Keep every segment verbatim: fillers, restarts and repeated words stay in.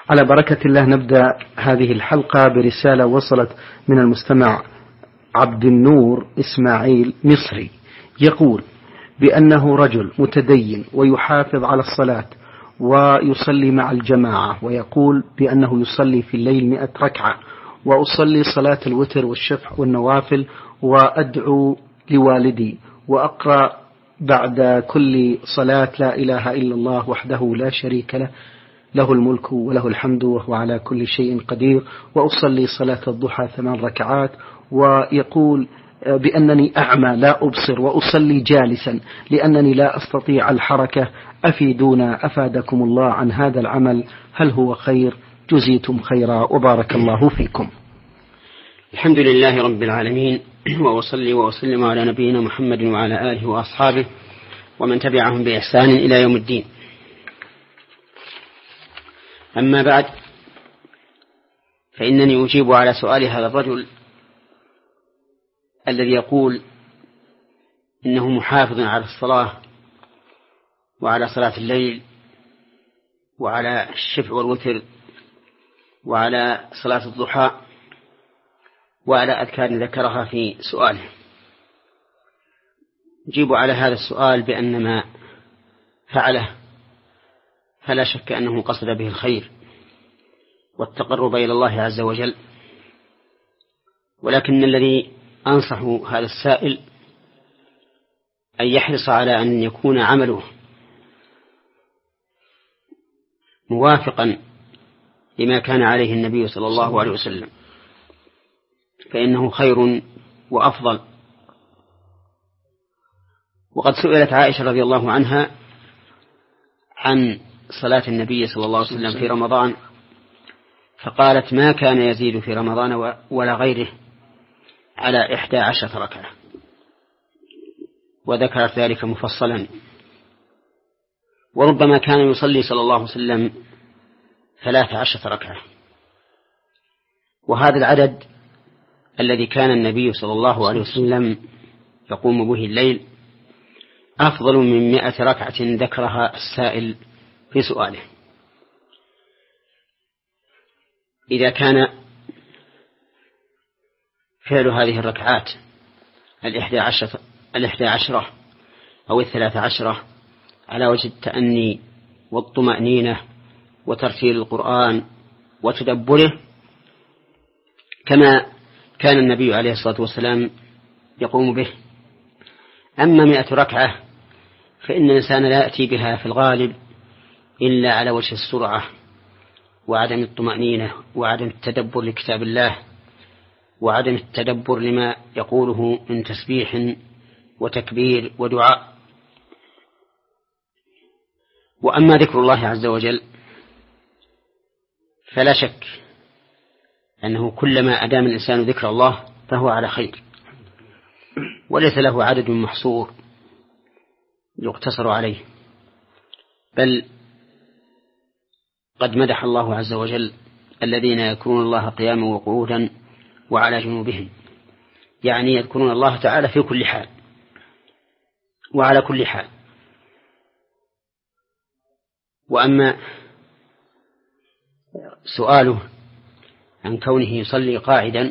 على بركة الله نبدأ هذه الحلقة برسالة وصلت من المستمع عبد النور إسماعيل مصري، يقول بأنه رجل متدين ويحافظ على الصلاة ويصلي مع الجماعة، ويقول بأنه يصلي في الليل مئة ركعة، وأصلي صلاة الوتر والشفع والنوافل، وأدعو لوالدي، وأقرأ بعد كل صلاة لا إله إلا الله وحده لا شريك له، له الملك وله الحمد وهو على كل شيء قدير، وأصلي صلاة الضحى ثمان ركعات. ويقول بأنني أعمى لا أبصر وأصلي جالسا لأنني لا أستطيع الحركة، أفيدونا أفادكم الله عن هذا العمل، هل هو خير؟ جزيتم خيرا وبارك الله فيكم. الحمد لله رب العالمين، وأصلي وأسلم على نبينا محمد وعلى آله وأصحابه ومن تبعهم بإحسان إلى يوم الدين. أما بعد، فإنني أجيب على سؤال هذا الرجل الذي يقول إنه محافظ على الصلاة وعلى صلاة الليل وعلى الشفع والوتر وعلى صلاة الضحى وعلى أذكار ذكرها في سؤاله. أجيب على هذا السؤال بأن ما فعله فلا شك أنه قصد به الخير والتقرب إلى الله عز وجل، ولكن الذي أنصح هذا السائل أن يحرص على أن يكون عمله موافقا لما كان عليه النبي صلى الله عليه وسلم، فإنه خير وأفضل. وقد سئلت عائشة رضي الله عنها عن صلاة النبي صلى الله عليه وسلم في رمضان، فقالت ما كان يزيد في رمضان ولا غيره على إحدى عشرة ركعة، وذكرت ذلك مفصلا. وربما كان يصلي صلى الله عليه وسلم ثلاث عشرة ركعة، وهذا العدد الذي كان النبي صلى الله عليه وسلم يقوم به الليل أفضل من مئة ركعة ذكرها السائل في سؤاله. إذا كان فعل هذه الركعات الإحدى عشرة, الإحدى عشرة أو الثلاث عشرة على وجه التأني والطمأنينة وترتيل القرآن وتدبره كما كان النبي عليه الصلاة والسلام يقوم به. أما مئة ركعة فإن الإنسان لا يأتي بها في الغالب إلا على وجه السرعة وعدم الطمأنينة وعدم التدبر لكتاب الله وعدم التدبر لما يقوله من تسبيح وتكبير ودعاء. وأما ذكر الله عز وجل فلا شك أنه كلما أدام الإنسان ذكر الله فهو على خير، وليس له عدد محصور يقتصر عليه، بل قد مدح الله عز وجل الذين يذكرون الله قياما وقعودا وعلى جنوبهم، يعني يذكرون الله تعالى في كل حال وعلى كل حال. وأما سؤاله عن كونه يصلي قاعدا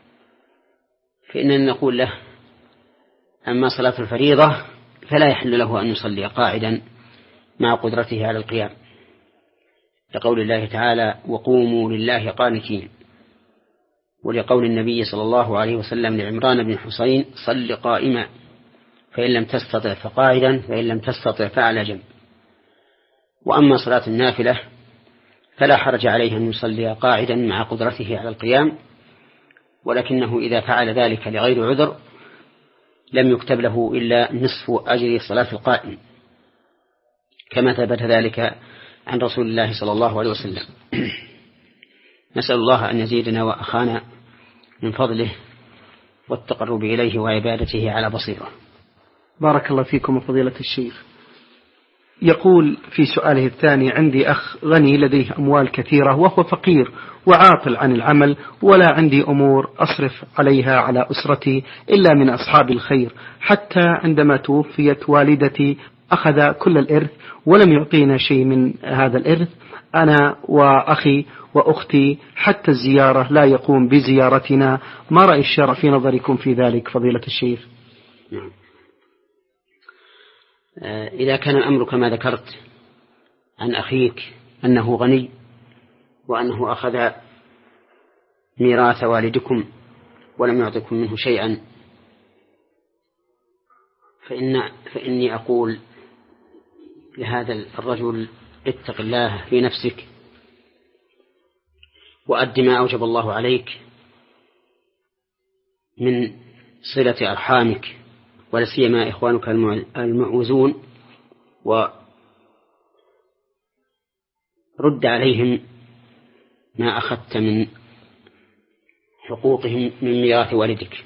فإننا نقول له أما صلاة الفريضة فلا يحل له أن يصلي قاعدا مع قدرته على القيام، لقول الله تعالى وقوموا لله قانتين، ولقول النبي صلى الله عليه وسلم لعمران بن حسين صل قائما فإن لم تستطع فقاعدا فإن لم تستطع فعلى جنب. وأما صلاة النافلة فلا حرج عليه أن يصلي قاعدا مع قدرته على القيام، ولكنه إذا فعل ذلك لغير عذر لم يكتب له إلا نصف أجر صلاة القائم، كما ثبت ذلك عن رسول الله صلى الله عليه وسلم. نسأل الله أن يزيدنا وأخانا من فضله والتقرب إليه وعبادته على بصيرة. بارك الله فيكم فضيلة الشيخ. يقول في سؤاله الثاني عندي أخ غني لديه أموال كثيرة وهو فقير وعاطل عن العمل، ولا عندي أمور أصرف عليها على أسرتي إلا من أصحاب الخير، حتى عندما توفيت والدتي أخذ كل الإرث ولم يعطينا شيء من هذا الإرث. أنا وأخي وأختي حتى الزيارة لا يقوم بزيارتنا، ما رأي الشرع في نظركم في ذلك فضيلة الشيخ؟ نعم. إذا كان الأمر كما ذكرت عن أخيك أنه غني وأنه أخذ ميراث والدكم ولم يعطكم منه شيئا، فإن فإني أقول لهذا الرجل اتق الله في نفسك وأد ما أوجب الله عليك من صلة أرحامك ولا سيما إخوانك المعوزون، ورد عليهم ما أخذت من حقوقهم من ميراث والدك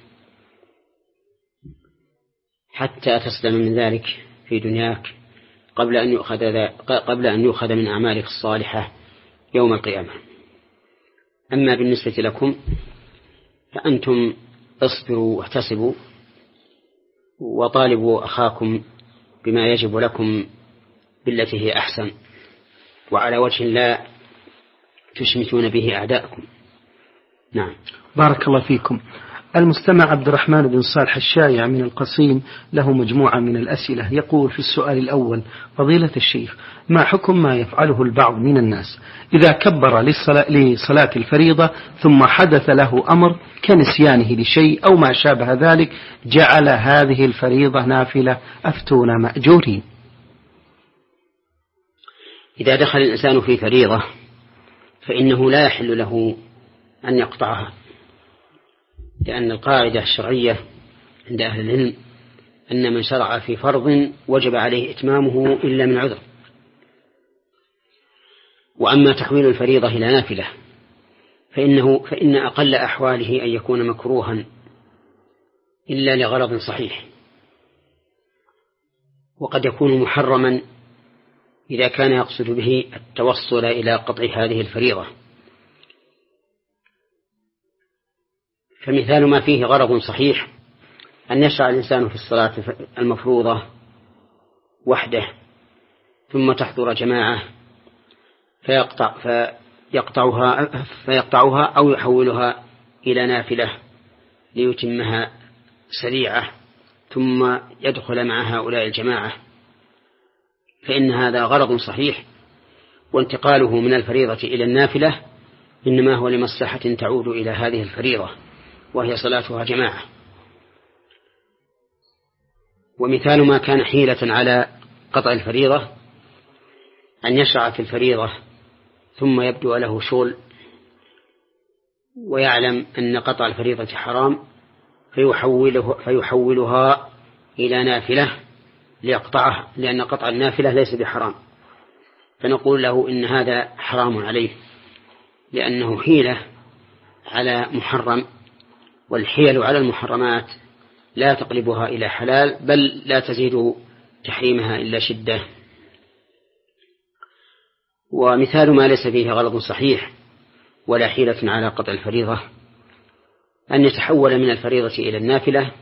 حتى تسلم من ذلك في دنياك قبل أن يؤخذ قبل أن يؤخذ من أعمالك الصالحة يوم القيامة. أما بالنسبة لكم فأنتم اصبروا واحتسبوا وطالبوا أخاكم بما يجب لكم بالتي هي أحسن وعلى وجه لا تشمتون به أعداءكم. نعم. بارك الله فيكم. المستمع عبد الرحمن بن صالح الشايع من القصيم له مجموعة من الأسئلة. يقول في السؤال الأول: فضيلة الشيخ، ما حكم ما يفعله البعض من الناس إذا كبر لصلاة الفريضة ثم حدث له أمر كنسيانه لشيء أو ما شابه ذلك جعل هذه الفريضة نافلة، أفتونا مأجورين؟ إذا دخل الإنسان في فريضة فإنه لا يحل له أن يقطعها، لأن القاعدة الشرعية عند أهل العلم أن من شرع في فرض وجب عليه إتمامه إلا من عذر. وأما تحويل الفريضة إلى نافلة فإنه فإن أقل أحواله أن يكون مكروها إلا لغرض صحيح، وقد يكون محرما إذا كان يقصد به التوصل إلى قطع هذه الفريضة. فمثال ما فيه غرض صحيح أن يشرع الإنسان في الصلاة المفروضة وحده ثم تحضر جماعة فيقطع فيقطعها, فيقطعها أو يحولها إلى نافلة ليتمها سريعة ثم يدخل مع هؤلاء الجماعة، فإن هذا غرض صحيح، وانتقاله من الفريضة إلى النافلة إنما هو لمصلحة تعود إلى هذه الفريضة وهي صلاتها جماعة. ومثال ما كان حيلة على قطع الفريضة أن يشرع في الفريضة ثم يبدو له شغل ويعلم أن قطع الفريضة حرام فيحوله فيحولها إلى نافلة ليقطعها، لأن قطع النافلة ليس بحرام، فنقول له إن هذا حرام عليه لأنه حيلة على محرم، والحيل على المحرمات لا تقلبها إلى حلال بل لا تزيد تحريمها إلا شدة. ومثال ما ليس فيه غرض صحيح ولا حيلة على قطع الفريضة أن يتحول من الفريضة إلى النافلة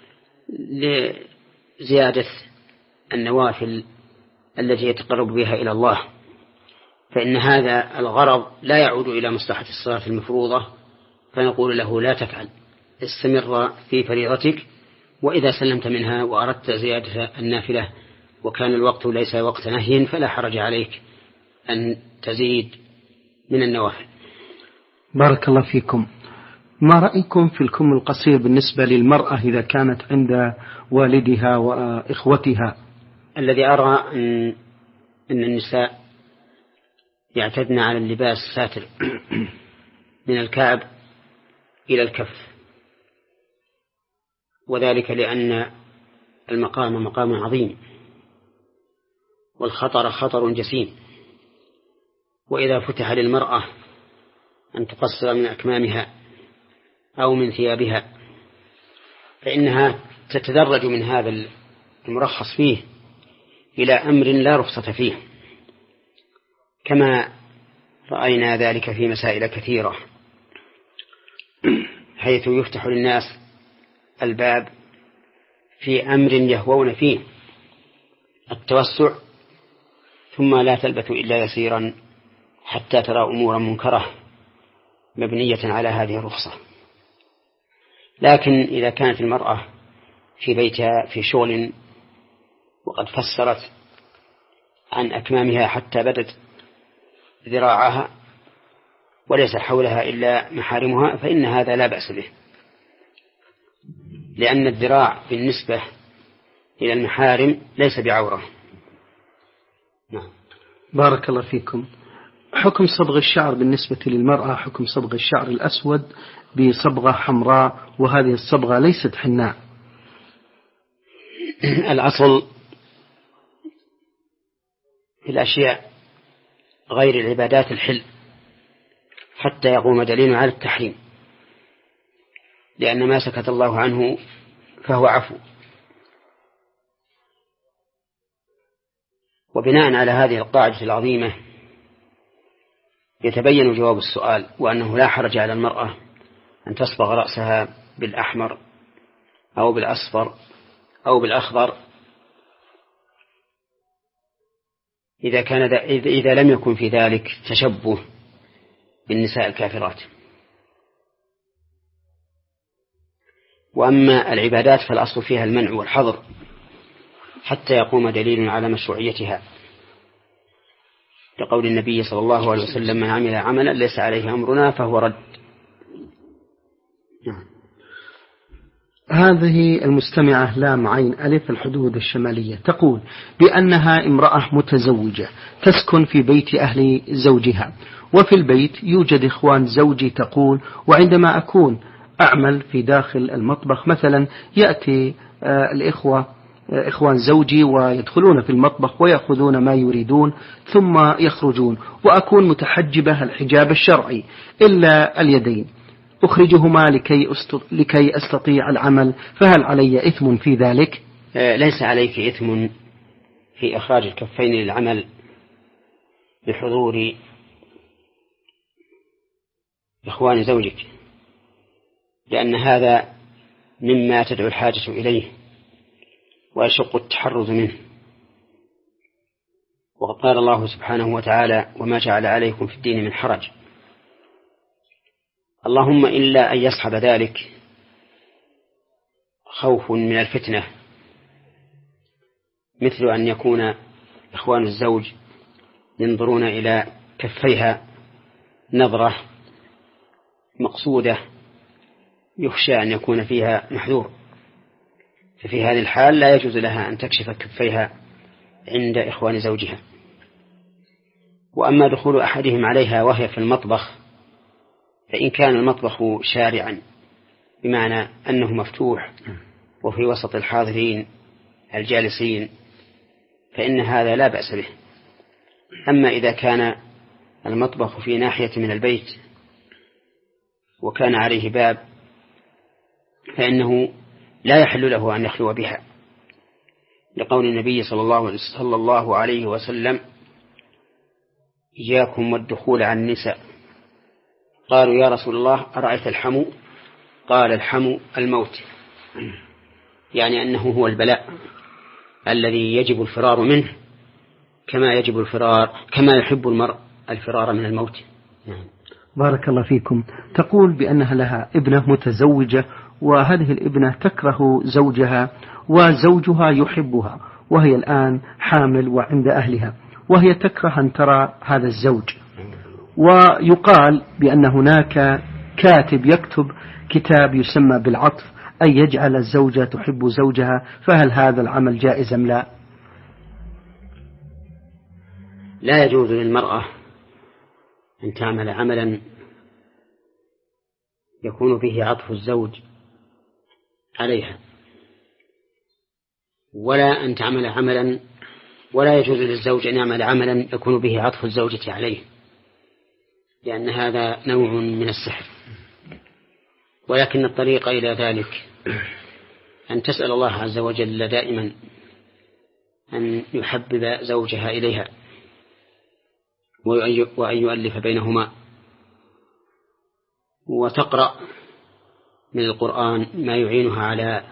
لزيادة النوافل التي يتقرب بها إلى الله، فإن هذا الغرض لا يعود إلى مصلحة الصلاة المفروضة، فنقول له لا تفعل، استمر في فريضتك، وإذا سلمت منها وأردت زيادة النافلة وكان الوقت ليس وقت نهي فلا حرج عليك أن تزيد من النوافل. بارك الله فيكم. ما رأيكم في الكم القصير بالنسبة للمرأة إذا كانت عند والدها وإخوتها؟ الذي أرى أن, أن النساء يعتدن على اللباس ساتر من الكعب إلى الكف، وذلك لأن المقام مقام عظيم والخطر خطر جسيم، وإذا فتح للمرأة أن تقصر من أكمامها أو من ثيابها فإنها تتدرج من هذا المرخص فيه إلى أمر لا رخصة فيه، كما رأينا ذلك في مسائل كثيرة حيث يفتح للناس الباب في أمر يهوون فيه التوسع ثم لا تلبث إلا يسيرا حتى ترى أمورا منكرة مبنية على هذه الرخصة. لكن إذا كانت المرأة في بيتها في شغل وقد فسرت عن أكمامها حتى بدت ذراعها وليس حولها إلا محارمها فإن هذا لا بأس به، لأن الذراع بالنسبة إلى المحارم ليس بعورة. نعم. بارك الله فيكم. حكم صبغ الشعر بالنسبة للمرأة حكم صبغ الشعر الأسود بصبغة حمراء، وهذه الصبغة ليست حناء. الأصل في الأشياء غير العبادات الحل حتى يقوم دليل على التحريم، لأن ما سكت الله عنه فهو عفو. وبناء على هذه القاعدة العظيمة يتبين جواب السؤال، وأنه لا حرج على المرأة أن تصبغ رأسها بالأحمر أو بالأصفر أو بالأخضر إذا كان إذا لم يكن في ذلك تشبه بالنساء الكافرات. وأما العبادات فالأصل فيها المنع والحظر حتى يقوم دليل على مشروعيتها، لقول النبي صلى الله عليه وسلم: من عمل عملا ليس عليه أمرنا فهو رد. هذه المستمعة لام عين ألف الحدود الشمالية تقول بأنها امرأة متزوجة تسكن في بيت أهل زوجها، وفي البيت يوجد إخوان زوجي. تقول: وعندما أكون أعمل في داخل المطبخ مثلا يأتي آه الإخوة آه إخوان زوجي ويدخلون في المطبخ ويأخذون ما يريدون ثم يخرجون، وأكون متحجبة الحجاب الشرعي إلا اليدين، أخرجهما لكي, لكي أستطيع العمل، فهل علي إثم في ذلك؟ ليس عليك إثم في إخراج الكفين للعمل بحضور إخوان زوجك، لأن هذا مما تدعو الحاجة إليه ويشق التحرز منه. وقد قال الله سبحانه وتعالى: وما جعل عليكم في الدين من حرج. اللهم إلا أن يصحب ذلك خوف من الفتنة، مثل أن يكون إخوان الزوج ينظرون إلى كفيها نظرة مقصودة يخشى أن يكون فيها محذور، ففي هذه الحال لا يجوز لها أن تكشف كفيها عند إخوان زوجها. وأما دخول أحدهم عليها وهي في المطبخ فإن كان المطبخ شارعا بمعنى أنه مفتوح وفي وسط الحاضرين الجالسين فإن هذا لا بأس به. أما إذا كان المطبخ في ناحية من البيت وكان عليه باب فإنه لا يحل له أن يخلو بها، لقول النبي صلى الله, صلى الله عليه وسلم: إياكم والدخول على النساء. قالوا: يا رسول الله أرأيت الحمو؟ قال: الحمو الموت، يعني أنه هو البلاء الذي يجب الفرار منه كما يجب الفرار كما يحب المرء الفرار من الموت. بارك الله فيكم. تقول بأنها لها ابنة متزوجة، وهذه الابنة تكره زوجها وزوجها يحبها، وهي الآن حامل وعند أهلها، وهي تكره أن ترى هذا الزوج. ويقال بأن هناك كاتب يكتب كتاب يسمى بالعطف، أي يجعل الزوجة تحب زوجها، فهل هذا العمل جائز أم لا؟ لا يجوز للمرأة أن تعمل عملا يكون فيه عطف الزوج عليها، ولا أن تعمل عملا ولا يجوز للزوج أن يعمل عملا يكون به عطف الزوجة عليه، لأن هذا نوع من السحر. ولكن الطريق إلى ذلك أن تسأل الله عز وجل دائما أن يحبب زوجها إليها وأن يؤلف بينهما، وتقرأ من القرآن ما يعينها على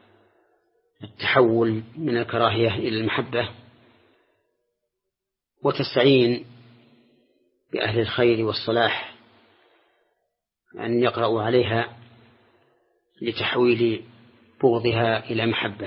التحول من الكراهية إلى المحبة، وتستعين بأهل الخير والصلاح أن يقرأوا عليها لتحويل بغضها إلى محبة.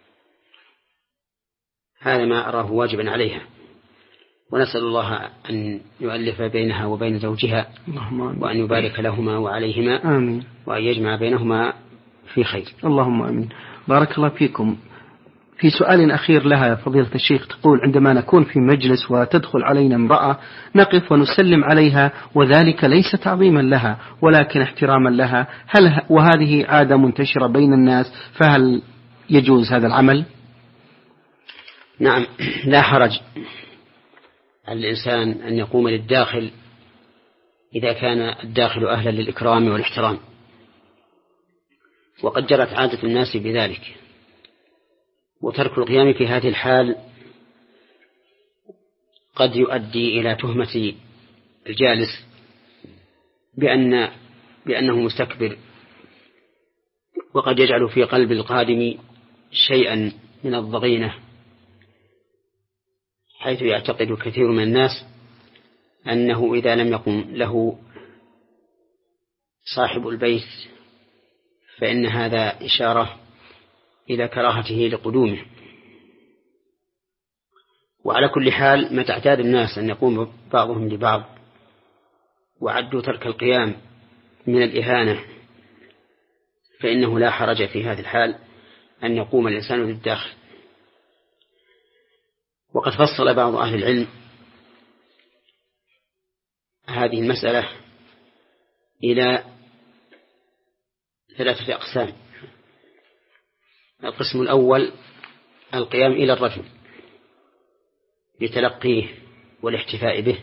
هذا ما أراه واجبا عليها، ونسأل الله أن يؤلف بينها وبين زوجها، وأن يبارك لهما وعليهما، آمين. وأن يجمع بينهما في خير. اللهم آمين. بارك الله فيكم. في سؤال أخير لها فضيلة الشيخ، تقول: عندما نكون في مجلس وتدخل علينا امرأة نقف ونسلم عليها، وذلك ليس تعظيما لها ولكن احتراما لها، هل وهذه عادة منتشرة بين الناس، فهل يجوز هذا العمل؟ نعم، لا حرج على الإنسان أن يقوم للداخل إذا كان الداخل أهلا للإكرام والاحترام، وقد جرت عادة الناس بذلك. وترك القيام في هذه الحال قد يؤدي إلى تهمة الجالس بأن بأنه مستكبر، وقد يجعل في قلب القادم شيئا من الضغينة، حيث يعتقد كثير من الناس أنه إذا لم يقم له صاحب البيت فإن هذا إشارة إلى كراهته لقدومه. وعلى كل حال، متى اعتاد الناس أن يقوم بعضهم لبعض وعدوا ترك القيام من الإهانة، فإنه لا حرج في هذه الحال أن يقوم الإنسان للداخل. وقد فصل بعض أهل العلم هذه المسألة إلى ثلاثة أقسام. القسم الأول القيام إلى الرجل لتلقيه والاحتفاء به،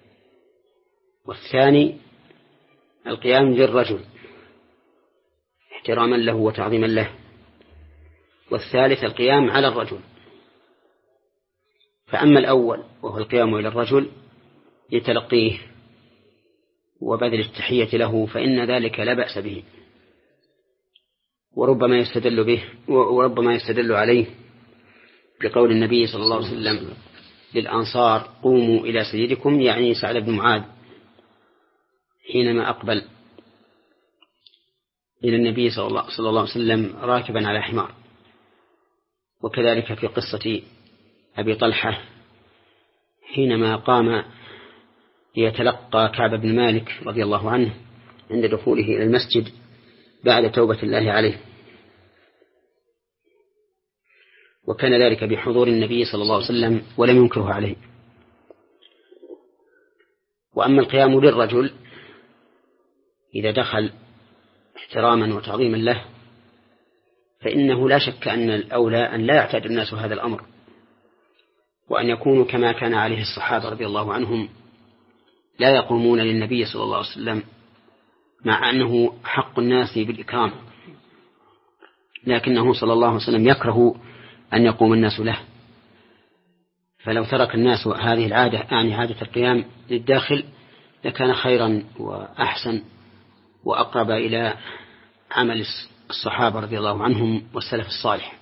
والثاني القيام للرجل احتراما له وتعظيما له، والثالث القيام على الرجل. فأما الأول وهو القيام إلى الرجل لتلقيه وبذل التحية له فإن ذلك لا بأس به، وربما يستدل به وربما يستدل عليه بقول النبي صلى الله عليه وسلم للأنصار: قوموا إلى سيدكم، يعني سعد بن معاذ حينما أقبل إلى النبي صلى الله عليه وسلم راكبا على حمار. وكذلك في قصة أبي طلحة حينما قام ليتلقى كعب بن مالك رضي الله عنه عند دخوله إلى المسجد بعد توبة الله عليه، وكان ذلك بحضور النبي صلى الله عليه وسلم ولم ينكره عليه. وأما القيام للرجل إذا دخل احتراما وتعظيما له فإنه لا شك أن الأولى أن لا يعتاد الناس هذا الأمر، وأن يكونوا كما كان عليه الصحابة رضي الله عنهم لا يقومون للنبي صلى الله عليه وسلم مع أنه حق الناس بالإكرام، لكنه صلى الله عليه وسلم يكره أن يقوم الناس له. فلو ترك الناس هذه العادة، يعني عادة القيام للداخل، لكان خيرا وأحسن وأقرب إلى عمل الصحابة رضي الله عنهم والسلف الصالح.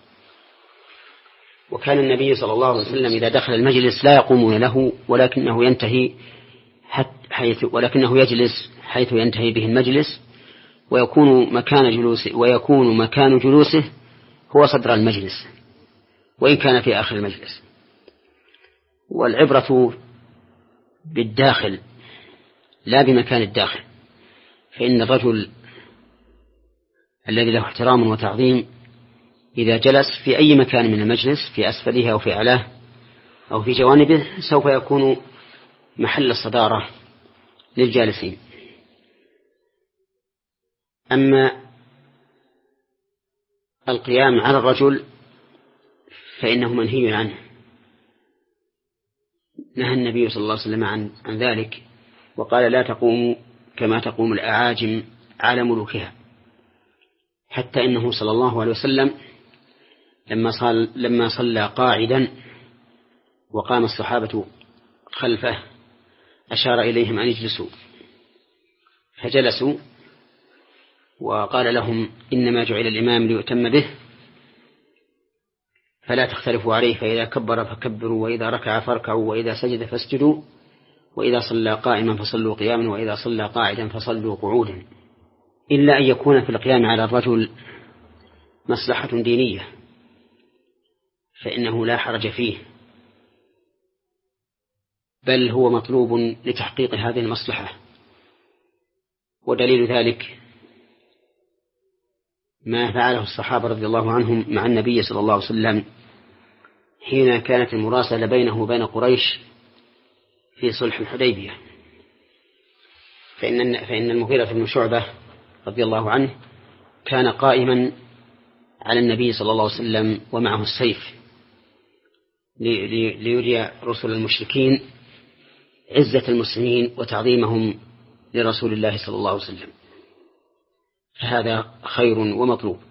وكان النبي صلى الله عليه وسلم إذا دخل المجلس لا يقومون له، ولكنه ينتهي حيث ولكنه يجلس حيث ينتهي به المجلس، ويكون مكان جلوسه ويكون مكان جلوسه هو صدر المجلس وإن كان في آخر المجلس. والعبرة بالداخل لا بمكان الداخل، فإن الرجل الذي له احترام وتعظيم إذا جلس في أي مكان من المجلس في أسفله أو في أعلاه أو في جوانبه سوف يكون محل الصدارة للجالسين. أما القيام على الرجل فإنه منهي عنه، نهى النبي صلى الله عليه وسلم عن, عن ذلك، وقال: لا تقوموا كما تقوم الأعاجم على ملوكها. حتى إنه صلى الله عليه وسلم لما صلى, لما صلى قاعدا وقام الصحابة خلفه أشار إليهم أن يجلسوا، فجلسوا وقال لهم: إنما جعل الإمام ليؤتم به فلا تختلفوا عليه، فإذا كبر فكبروا، وإذا ركع فاركعوا، وإذا سجد فاسجدوا، وإذا صلى قائما فصلوا قياما وإذا صلى قاعدا فصلوا قعودا، إلا أن يكون في القيام على الرجل مصلحة دينية فإنه لا حرج فيه، بل هو مطلوب لتحقيق هذه المصلحة. ودليل ذلك ما فعله الصحابة رضي الله عنهم مع النبي صلى الله عليه وسلم حين كانت المراسلة بينه وبين قريش في صلح الحديبية. فإن فإن المغيرة بن شعبة رضي الله عنه كان قائما على النبي صلى الله عليه وسلم ومعه السيف ليري رسل المشركين عزة المسلمين وتعظيمهم لرسول الله صلى الله عليه وسلم، فهذا خير ومطلوب.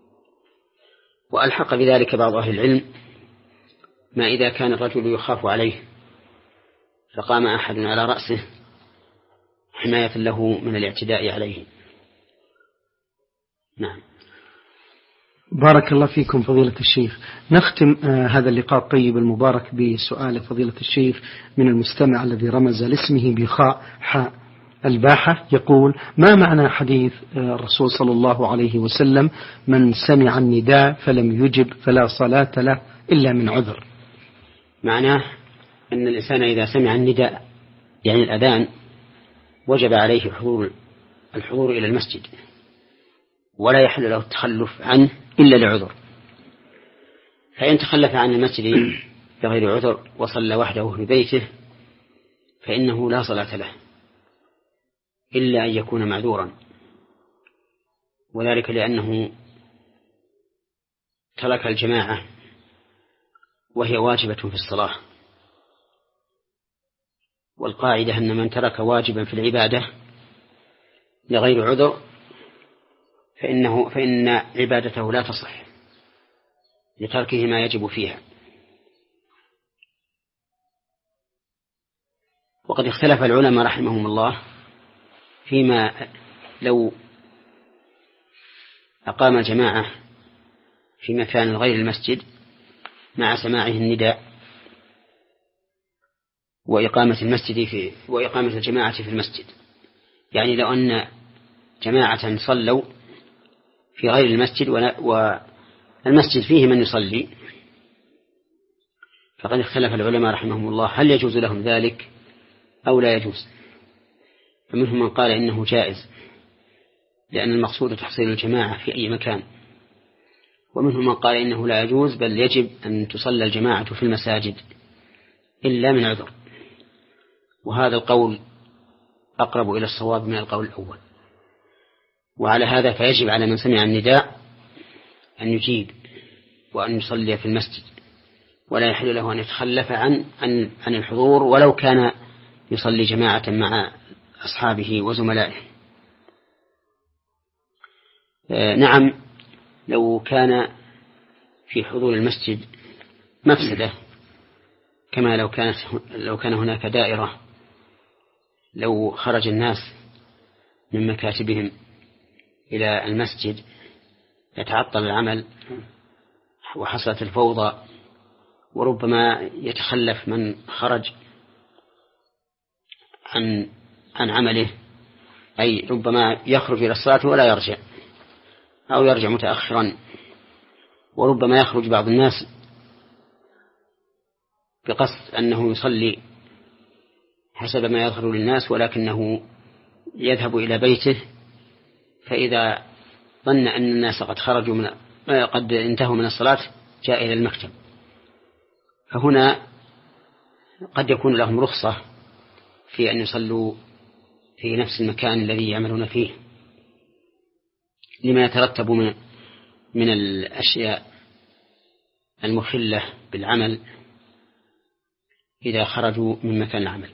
وألحق بذلك بعض أهل العلم ما إذا كان الرجل يخاف عليه فقام أحد على رأسه حماية له من الاعتداء عليه. نعم. بارك الله فيكم فضيلة الشيخ. نختم آه هذا اللقاء الطيب المبارك بسؤال فضيلة الشيخ من المستمع الذي رمز لاسمه بخاء حاء الباحة، يقول: ما معنى حديث آه الرسول صلى الله عليه وسلم: من سمع النداء فلم يجب فلا صلاة له إلا من عذر؟ معناه أن الإنسان إذا سمع النداء يعني الأذان وجب عليه حضور الحضور إلى المسجد، ولا يحل له التخلف عنه إلا لعذر. فإن تخلف عن المسجد بغير عذر وصلى وحده في بيته فإنه لا صلاة له إلا أن يكون معذورا، وذلك لأنه ترك الجماعة وهي واجبة في الصلاة. والقاعدة أن من ترك واجبا في العبادة لغير عذر فإنه فإن عبادته لا تصح لتركه ما يجب فيها. وقد اختلف العلماء رحمهم الله فيما لو أقام جماعة في مكان غير المسجد مع سماعه النداء وإقامة المسجد في وإقامة الجماعة في المسجد، يعني لو أن جماعة صلوا في غير المسجد والمسجد فيه من يصلي، فقد اختلف العلماء رحمهم الله هل يجوز لهم ذلك أو لا يجوز. فمنهم من قال إنه جائز لأن المقصود تحصيل الجماعة في أي مكان، ومنهم من قال إنه لا يجوز بل يجب أن تصلى الجماعة في المساجد إلا من عذر، وهذا القول أقرب إلى الصواب من القول الأول. وعلى هذا فيجب على من سمع النداء أن يجيب وأن يصلي في المسجد، ولا يحل له أن يتخلف عن عن عن الحضور ولو كان يصلي جماعة مع أصحابه وزملائه. آه نعم، لو كان في حضور المسجد مفسدة، كما لو كانت لو كان هناك دائرة، لو خرج الناس من مكاتبهم إلى المسجد يتعطل العمل وحصلت الفوضى، وربما يتخلف من خرج عن عن عمله، أي ربما يخرج إلى الصلاة ولا يرجع أو يرجع متأخرا، وربما يخرج بعض الناس بقصد أنه يصلي حسب ما يظهر للناس ولكنه يذهب إلى بيته، فإذا ظن أن الناس قد خرجوا من قد انتهوا من الصلاة جاء إلى المكتب، فهنا قد يكون لهم رخصة في أن يصلوا في نفس المكان الذي يعملون فيه لما يترتب من من الأشياء المخلة بالعمل إذا خرجوا من مكان العمل.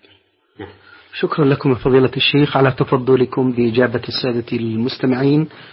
شكرا لكم فضيلة الشيخ على تفضلكم بإجابة السادة المستمعين.